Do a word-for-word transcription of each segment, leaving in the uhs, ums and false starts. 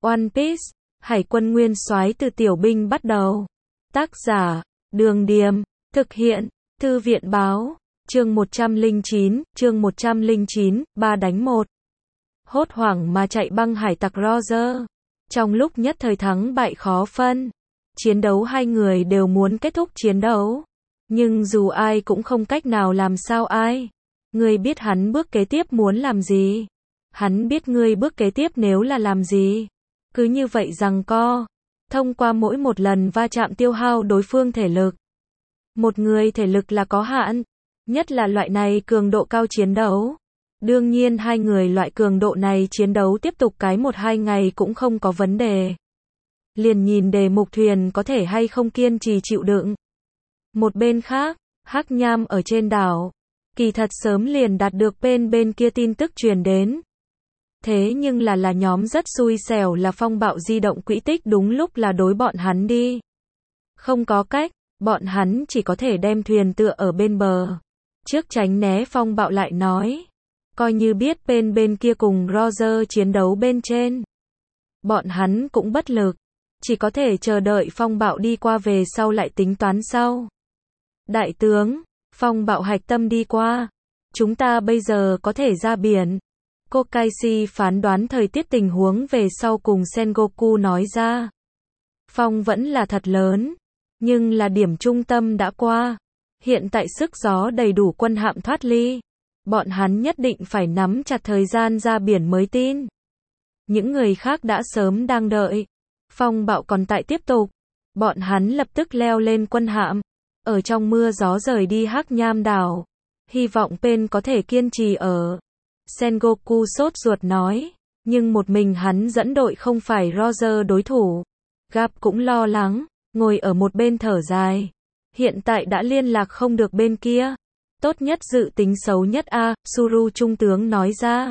One Piece, Hải quân nguyên soái từ tiểu binh bắt đầu. Tác giả, Đường Điềm, thực hiện, Thư viện báo, chương một trăm lẻ chín, chương một trăm lẻ chín, ba đánh một. Hốt hoảng mà chạy băng hải tặc Roger. Trong lúc nhất thời thắng bại khó phân, chiến đấu hai người đều muốn kết thúc chiến đấu. Nhưng dù ai cũng không cách nào làm sao ai. Ngươi biết hắn bước kế tiếp muốn làm gì. Hắn biết ngươi bước kế tiếp nếu là làm gì. Cứ như vậy giằng co. Thông qua mỗi một lần va chạm tiêu hao đối phương thể lực. Một người thể lực là có hạn. Nhất là loại này cường độ cao chiến đấu. Đương nhiên hai người loại cường độ này chiến đấu tiếp tục cái một hai ngày cũng không có vấn đề. Liền nhìn đề mục thuyền có thể hay không kiên trì chịu đựng. Một bên khác, Hắc Nham ở trên đảo. Kỳ thật sớm liền đạt được bên bên kia tin tức truyền đến. Thế nhưng là là nhóm rất xui xẻo là phong bạo di động quỹ tích đúng lúc là đối bọn hắn đi. Không có cách, bọn hắn chỉ có thể đem thuyền tựa ở bên bờ. Trước tránh né phong bạo lại nói. Coi như biết bên bên kia cùng Roger chiến đấu bên trên. Bọn hắn cũng bất lực. Chỉ có thể chờ đợi phong bạo đi qua về sau lại tính toán sau. Đại tướng, phong bạo hạch tâm đi qua. Chúng ta bây giờ có thể ra biển. Kokaishi phán đoán thời tiết tình huống về sau cùng Sengoku nói ra. Phong vẫn là thật lớn. Nhưng là điểm trung tâm đã qua. Hiện tại sức gió đầy đủ quân hạm thoát ly. Bọn hắn nhất định phải nắm chặt thời gian ra biển mới tin. Những người khác đã sớm đang đợi. Phong bạo còn tại tiếp tục. Bọn hắn lập tức leo lên quân hạm. Ở trong mưa gió rời đi Hắc Nham đảo. Hy vọng Pen có thể kiên trì ở. Sengoku sốt ruột nói. Nhưng một mình hắn dẫn đội không phải Roger đối thủ. Gap cũng lo lắng. Ngồi ở một bên thở dài. Hiện tại đã liên lạc không được bên kia. Tốt nhất dự tính xấu nhất a, Suru trung tướng nói ra.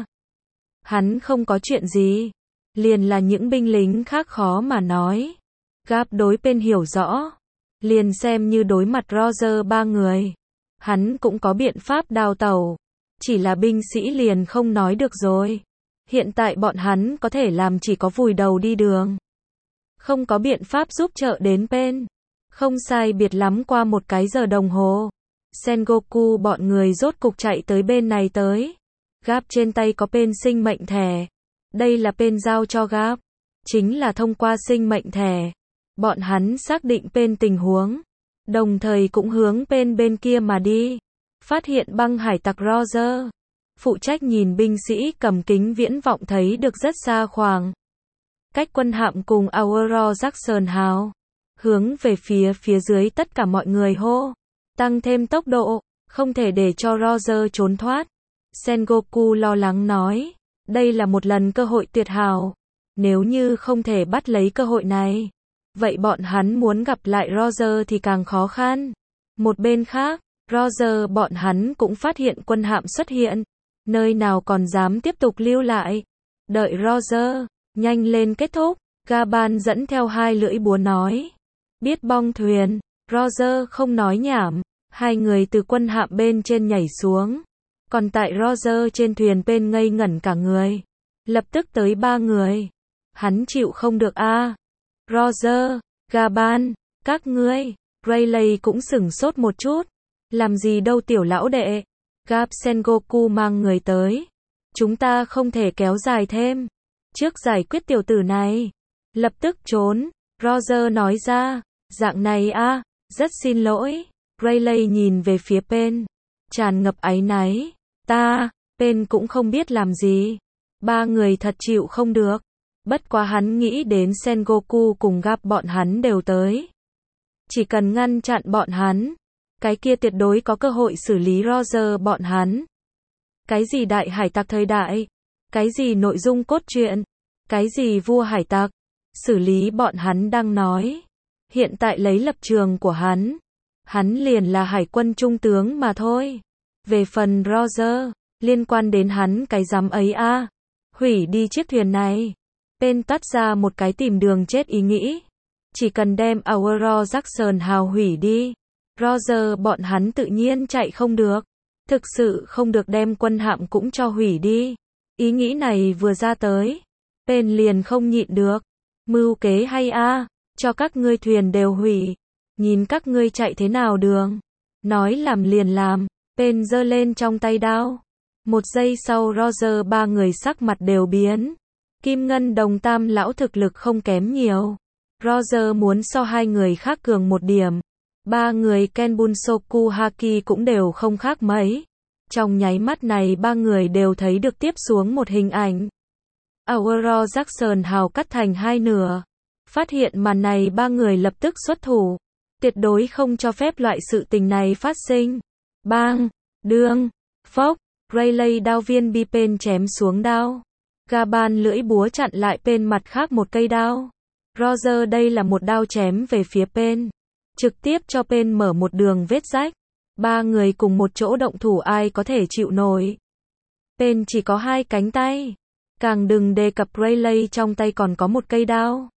Hắn không có chuyện gì. Liền là những binh lính khác khó mà nói. Gap đối Pen hiểu rõ. Liền xem như đối mặt Roger ba người. Hắn cũng có biện pháp đào tẩu. Chỉ là binh sĩ liền không nói được rồi. Hiện tại bọn hắn có thể làm chỉ có vùi đầu đi đường. Không có biện pháp giúp trợ đến Pen. Không sai biệt lắm qua một cái giờ đồng hồ. Sengoku bọn người rốt cục chạy tới bên này tới. Gap trên tay có Pen sinh mệnh thẻ. Đây là Pen giao cho Gap. Chính là thông qua sinh mệnh thẻ. Bọn hắn xác định Pen tình huống. Đồng thời cũng hướng Pen bên kia mà đi. Phát hiện băng hải tặc Roger. Phụ trách nhìn binh sĩ cầm kính viễn vọng thấy được rất xa khoảng. Cách quân hạm cùng Aurora Jackson hào. Hướng về phía phía dưới tất cả mọi người hô. Tăng thêm tốc độ. Không thể để cho Roger trốn thoát. Sengoku lo lắng nói. Đây là một lần cơ hội tuyệt hảo. Nếu như không thể bắt lấy cơ hội này. Vậy bọn hắn muốn gặp lại Roger thì càng khó khăn. Một bên khác. Roger bọn hắn cũng phát hiện quân hạm xuất hiện. Nơi nào còn dám tiếp tục lưu lại. Đợi Roger. Nhanh lên kết thúc. Gaban dẫn theo hai lưỡi búa nói. Biết bong thuyền. Roger không nói nhảm. Hai người từ quân hạm bên trên nhảy xuống. Còn tại Roger trên thuyền bên ngây ngẩn cả người. Lập tức tới ba người. Hắn chịu không được a. À. Roger, Gaban, các ngươi. Rayleigh cũng sửng sốt một chút. Làm gì đâu tiểu lão đệ. Gap Sengoku mang người tới. Chúng ta không thể kéo dài thêm. Trước giải quyết tiểu tử này. Lập tức trốn. Roger nói ra. Dạng này a, à, rất xin lỗi. Rayleigh nhìn về phía Pen. Tràn ngập áy náy. Ta, Pen cũng không biết làm gì. Ba người thật chịu không được. Bất quá hắn nghĩ đến Sengoku cùng Gap bọn hắn đều tới. Chỉ cần ngăn chặn bọn hắn. Cái kia tuyệt đối có cơ hội xử lý Roger bọn hắn. Cái gì đại hải tặc thời đại? Cái gì nội dung cốt truyện? Cái gì vua hải tặc? Xử lý bọn hắn đang nói. Hiện tại lấy lập trường của hắn. Hắn liền là hải quân trung tướng mà thôi. Về phần Roger, liên quan đến hắn cái dám ấy a. À. Hủy đi chiếc thuyền này. Pen toát ra một cái tìm đường chết ý nghĩ. Chỉ cần đem Aurora Jackson hào hủy đi. Roger bọn hắn tự nhiên chạy không được. Thực sự không được đem quân hạm cũng cho hủy đi. Ý nghĩ này vừa ra tới. Pen liền không nhịn được. Mưu kế hay a, cho các ngươi thuyền đều hủy. Nhìn các ngươi chạy thế nào đường. Nói làm liền làm, Pen giơ lên trong tay đao. Một giây sau Roger ba người sắc mặt đều biến. Kim ngân đồng tam lão thực lực không kém nhiều. Roger muốn so hai người khác cường một điểm. Ba người Kenbunsoku Haki cũng đều không khác mấy. Trong nháy mắt này ba người đều thấy được tiếp xuống một hình ảnh. Aurora Jackson hào cắt thành hai nửa. Phát hiện màn này ba người lập tức xuất thủ. Tuyệt đối không cho phép loại sự tình này phát sinh. Bang, đương, phốc, Rayleigh đao viên bi Pen chém xuống đao. Gaban lưỡi búa chặn lại Pen mặt khác một cây đao. Roger đây là một đao chém về phía Pen. Trực tiếp cho Pen mở một đường vết rách. Ba người cùng một chỗ động thủ ai có thể chịu nổi. Pen chỉ có hai cánh tay. Càng đừng đề cập Rayleigh trong tay còn có một cây đao.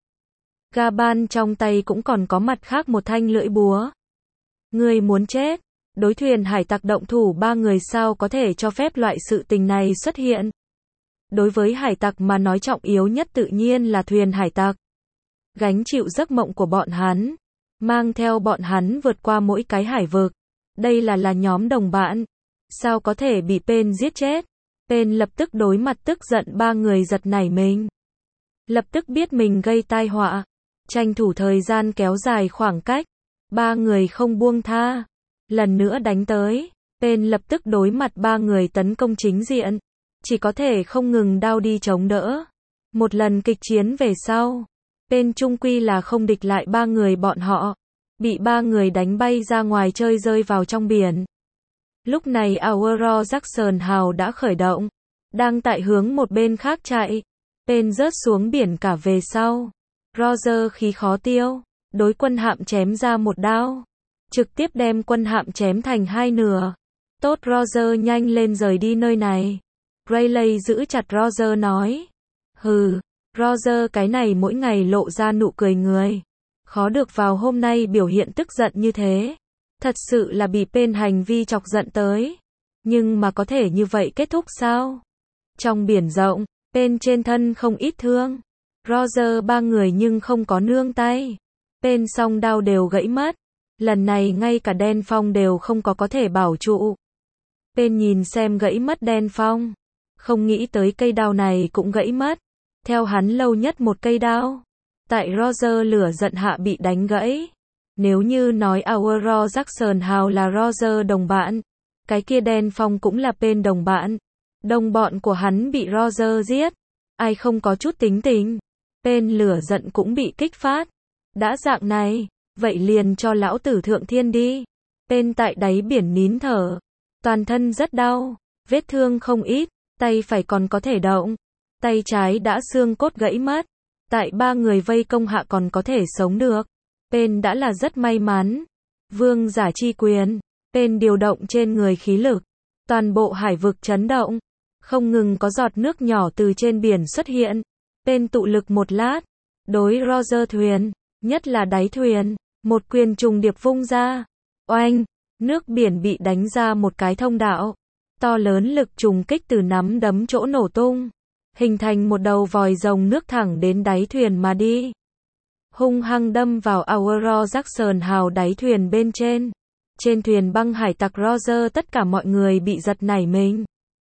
Gaban trong tay cũng còn có mặt khác một thanh lưỡi búa. Người muốn chết. Đối thuyền hải tặc động thủ ba người sao có thể cho phép loại sự tình này xuất hiện. Đối với hải tặc mà nói trọng yếu nhất tự nhiên là thuyền hải tặc. Gánh chịu giấc mộng của bọn hắn. Mang theo bọn hắn vượt qua mỗi cái hải vực. Đây là là nhóm đồng bạn. Sao có thể bị Pen giết chết. Pen lập tức đối mặt tức giận ba người giật nảy mình. Lập tức biết mình gây tai họa. Tranh thủ thời gian kéo dài khoảng cách. Ba người không buông tha. Lần nữa đánh tới. Pen lập tức đối mặt ba người tấn công chính diện. Chỉ có thể không ngừng đao đi chống đỡ. Một lần kịch chiến về sau. Pen chung quy là không địch lại ba người bọn họ. Bị ba người đánh bay ra ngoài chơi rơi vào trong biển. Lúc này Aurora Jackson hào đã khởi động. Đang tại hướng một bên khác chạy. Pen rớt xuống biển cả về sau. Roger khí khó tiêu. Đối quân hạm chém ra một đao. Trực tiếp đem quân hạm chém thành hai nửa. Tốt Roger nhanh lên rời đi nơi này. Rayleigh giữ chặt Roger nói. Hừ, Roger cái này mỗi ngày lộ ra nụ cười người. Khó được vào hôm nay biểu hiện tức giận như thế. Thật sự là bị Pen hành vi chọc giận tới. Nhưng mà có thể như vậy kết thúc sao? Trong biển rộng, Pen trên thân không ít thương. Roger ba người nhưng không có nương tay. Pen song đao đều gãy mất. Lần này ngay cả đen phong đều không có có thể bảo trụ. Pen nhìn xem gãy mất đen phong. Không nghĩ tới cây đao này cũng gãy mất. Theo hắn lâu nhất một cây đao. Tại Roger lửa giận hạ bị đánh gãy. Nếu như nói Aurora Jackson hào là Roger đồng bạn. Cái kia đen phong cũng là Pen đồng bạn. Đồng bọn của hắn bị Roger giết. Ai không có chút tính tình. Pen lửa giận cũng bị kích phát. Đã dạng này. Vậy liền cho lão tử thượng thiên đi. Pen tại đáy biển nín thở. Toàn thân rất đau. Vết thương không ít. Tay phải còn có thể động. Tay trái đã xương cốt gãy mất. Tại ba người vây công hạ còn có thể sống được. Pen đã là rất may mắn. Vương giả chi quyền. Pen điều động trên người khí lực. Toàn bộ hải vực chấn động. Không ngừng có giọt nước nhỏ từ trên biển xuất hiện. Pen tụ lực một lát. Đối Roger thuyền. Nhất là đáy thuyền. Một quyền trùng điệp vung ra. Oanh. Nước biển bị đánh ra một cái thông đạo. To lớn lực trùng kích từ nắm đấm chỗ nổ tung. Hình thành một đầu vòi rồng nước thẳng đến đáy thuyền mà đi. Hung hăng đâm vào Aurora Jackson hào đáy thuyền bên trên. Trên thuyền băng hải tặc Roger tất cả mọi người bị giật nảy mình.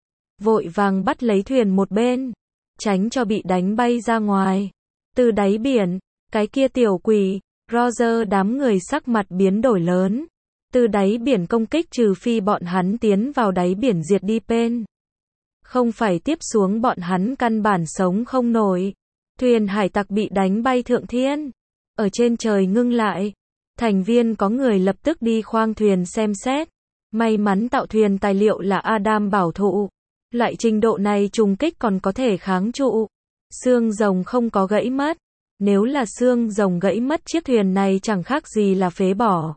Vội vàng bắt lấy thuyền một bên. Tránh cho bị đánh bay ra ngoài. Từ đáy biển, cái kia tiểu quỷ, Roger đám người sắc mặt biến đổi lớn. Từ đáy biển công kích trừ phi bọn hắn tiến vào đáy biển diệt đi Pen. Không phải tiếp xuống bọn hắn căn bản sống không nổi. Thuyền hải tặc bị đánh bay thượng thiên. Ở trên trời ngưng lại. Thành viên có người lập tức đi khoang thuyền xem xét. May mắn tạo thuyền tài liệu là Adam bảo thụ. Loại trình độ này trùng kích còn có thể kháng trụ. Xương rồng không có gãy mất. Nếu là xương rồng gãy mất chiếc thuyền này chẳng khác gì là phế bỏ.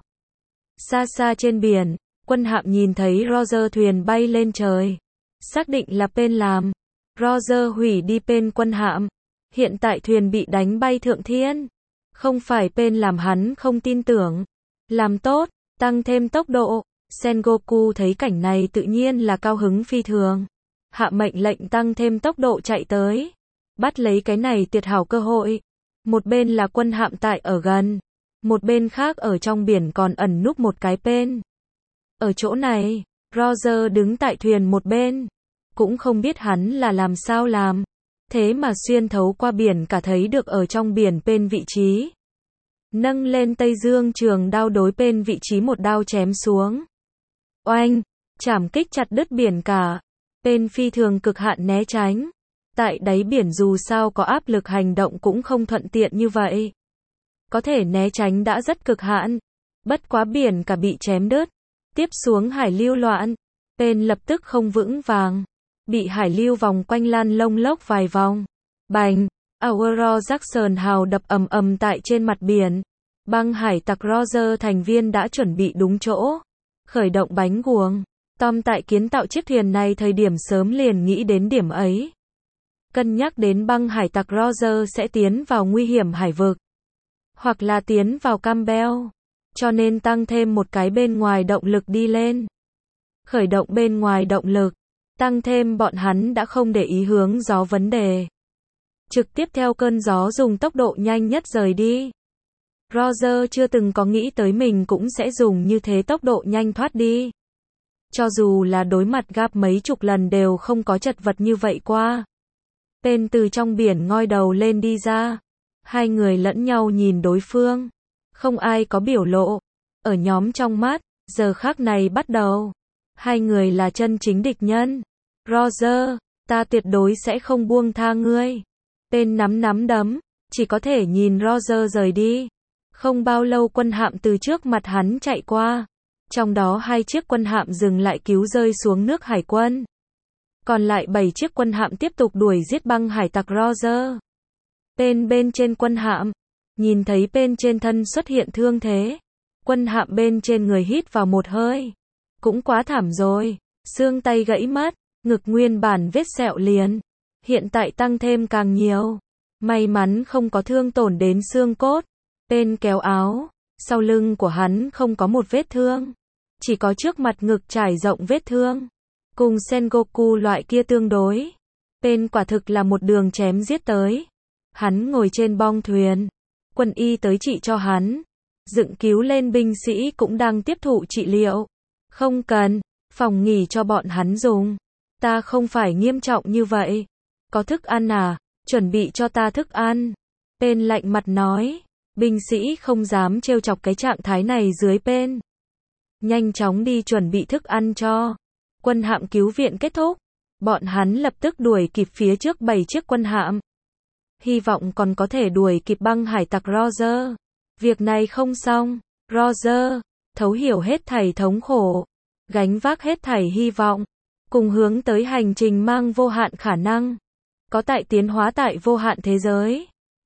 Xa xa trên biển, quân hạm nhìn thấy Roger thuyền bay lên trời. Xác định là Pen làm. Roger hủy đi Pen quân hạm. Hiện tại thuyền bị đánh bay thượng thiên. Không phải Pen làm hắn không tin tưởng. Làm tốt, tăng thêm tốc độ. Sengoku thấy cảnh này tự nhiên là cao hứng phi thường. Hạ mệnh lệnh tăng thêm tốc độ chạy tới. bắt lấy cái này tuyệt hảo cơ hội. Một bên là quân hạm tại ở gần, một bên khác ở trong biển còn ẩn núp một cái tên. Ở chỗ này, Roger đứng tại thuyền một bên, cũng không biết hắn là làm sao làm, thế mà xuyên thấu qua biển cả thấy được ở trong biển bên vị trí. Nâng lên Tây Dương trường đao đối bên vị trí một đao chém xuống. Oanh, chảm kích chặt đứt biển cả. Bên phi thường cực hạn né tránh. Tại đáy biển dù sao có áp lực hành động cũng không thuận tiện như vậy. Có thể né tránh đã rất cực hạn. Bất quá biển cả bị chém đứt. Tiếp xuống hải lưu loạn. Tên lập tức không vững vàng. Bị hải lưu vòng quanh lăn lông lốc vài vòng. Bành, Aurora Jackson hào đập ầm ầm tại trên mặt biển. Băng hải tặc Roger thành viên đã chuẩn bị đúng chỗ. Khởi động bánh guồng. Tom tại kiến tạo chiếc thuyền này thời điểm sớm liền nghĩ đến điểm ấy. Cân nhắc đến băng hải tặc Roger sẽ tiến vào nguy hiểm hải vực. Hoặc là tiến vào Campbell. Cho nên tăng thêm một cái bên ngoài động lực đi lên. Khởi động bên ngoài động lực. Tăng thêm bọn hắn đã không để ý hướng gió vấn đề. Trực tiếp theo cơn gió dùng tốc độ nhanh nhất rời đi. Roger chưa từng có nghĩ tới mình cũng sẽ dùng như thế tốc độ nhanh thoát đi. Cho dù là đối mặt gặp mấy chục lần đều không có chật vật như vậy qua. Tên từ trong biển ngoi đầu lên đi ra. Hai người lẫn nhau nhìn đối phương. Không ai có biểu lộ. Ở nhóm trong mắt, giờ khắc này bắt đầu. Hai người là chân chính địch nhân. Roger, ta tuyệt đối sẽ không buông tha ngươi. Tên nắm nắm đấm, chỉ có thể nhìn Roger rời đi. Không bao lâu quân hạm từ trước mặt hắn chạy qua. Trong đó hai chiếc quân hạm dừng lại cứu rơi xuống nước hải quân. Còn lại bảy chiếc quân hạm tiếp tục đuổi giết băng hải tặc Roger. Tên bên trên quân hạm, nhìn thấy bên trên thân xuất hiện thương thế. Quân hạm bên trên người hít vào một hơi. Cũng quá thảm rồi, xương tay gãy mất, ngực nguyên bản vết sẹo liền. Hiện tại tăng thêm càng nhiều. May mắn không có thương tổn đến xương cốt. Tên kéo áo, sau lưng của hắn không có một vết thương. Chỉ có trước mặt ngực trải rộng vết thương. Cùng Sengoku loại kia tương đối. Tên quả thực là một đường chém giết tới. Hắn ngồi trên bong thuyền. Quân y tới trị cho hắn. Dựng cứu lên binh sĩ cũng đang tiếp thụ trị liệu. Không cần, phòng nghỉ cho bọn hắn dùng. Ta không phải nghiêm trọng như vậy. Có thức ăn à? Chuẩn bị cho ta thức ăn. Tên lạnh mặt nói. Binh sĩ không dám trêu chọc cái trạng thái này dưới bên. Nhanh chóng đi chuẩn bị thức ăn cho. Quân hạm cứu viện kết thúc. Bọn hắn lập tức đuổi kịp phía trước bảy chiếc quân hạm. Hy vọng còn có thể đuổi kịp băng hải tặc Roger. Việc này không xong. Roger, thấu hiểu hết thảy thống khổ. Gánh vác hết thảy hy vọng. Cùng hướng tới hành trình mang vô hạn khả năng. Có tại tiến hóa tại vô hạn thế giới.